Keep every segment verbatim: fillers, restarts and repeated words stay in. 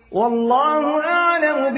والله أعلم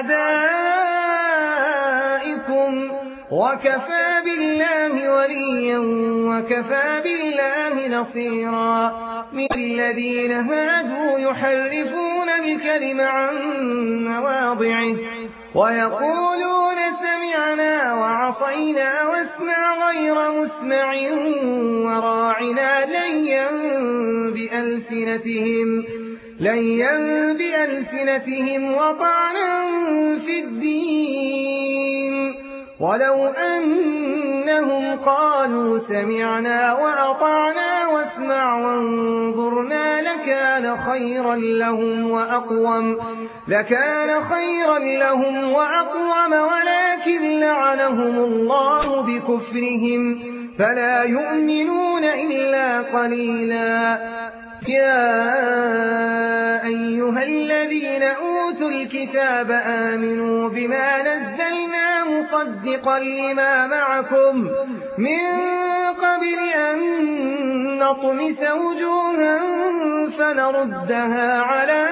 بأعدائكم وكفى بالله وليا وكفى بالله نصيرا. من الذين هادوا يحرفون الكلم عن مواضعه ويقولون سمعنا وعصينا واسمع غير مسمع وراعنا ليا بألسنتهم ليا بألسنتهم وطعنا في الدين ولو أنهم قالوا سمعنا وأطعنا واسمع وانظرنا لكان خيرا لهم وأقوم لكان خيرا لهم وأقوم ولكن لعنهم الله بكفرهم فلا يؤمنون إلا قليلا. يا أيها الذين أوتوا الكتاب آمنوا بما نزلنا مصدقا لما معكم من قبل أن نطمس وجوها فنردها على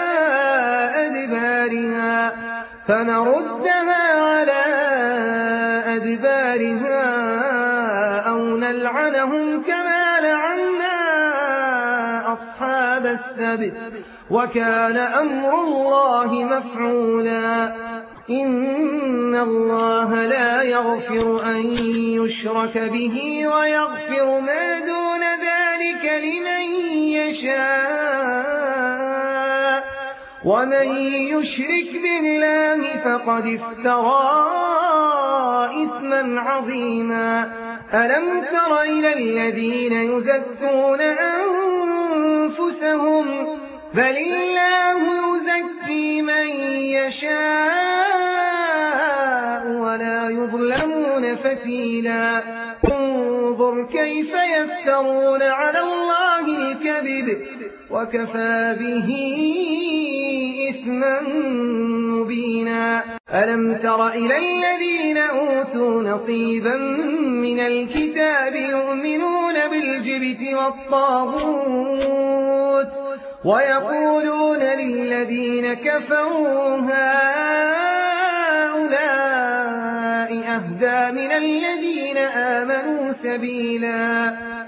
أدبارها فنردها على أدبارها أو نلعنهم كما لعنا أصحاب السبت وكان أمر الله مفعولا. إن الله لا يغفر أن يشرك به ويغفر ما دون ذلك لمن يشاء ومن يشرك بالله فقد افترى إثما عظيما. ألم تر إلى الذين يزكون أنفسهم بل الله يزكي من يشاء ولا يظلمون فتيلا. انظر كيف يفترون على الله الكذب وكفى به إثما مبينا. ألم تر إلى الذين أوتوا نصيبا من الكتاب يؤمنون بالجبت والطاغوت ويقولون للذين كفروا هؤلاء أهدى من الذين آمنوا سبيلا.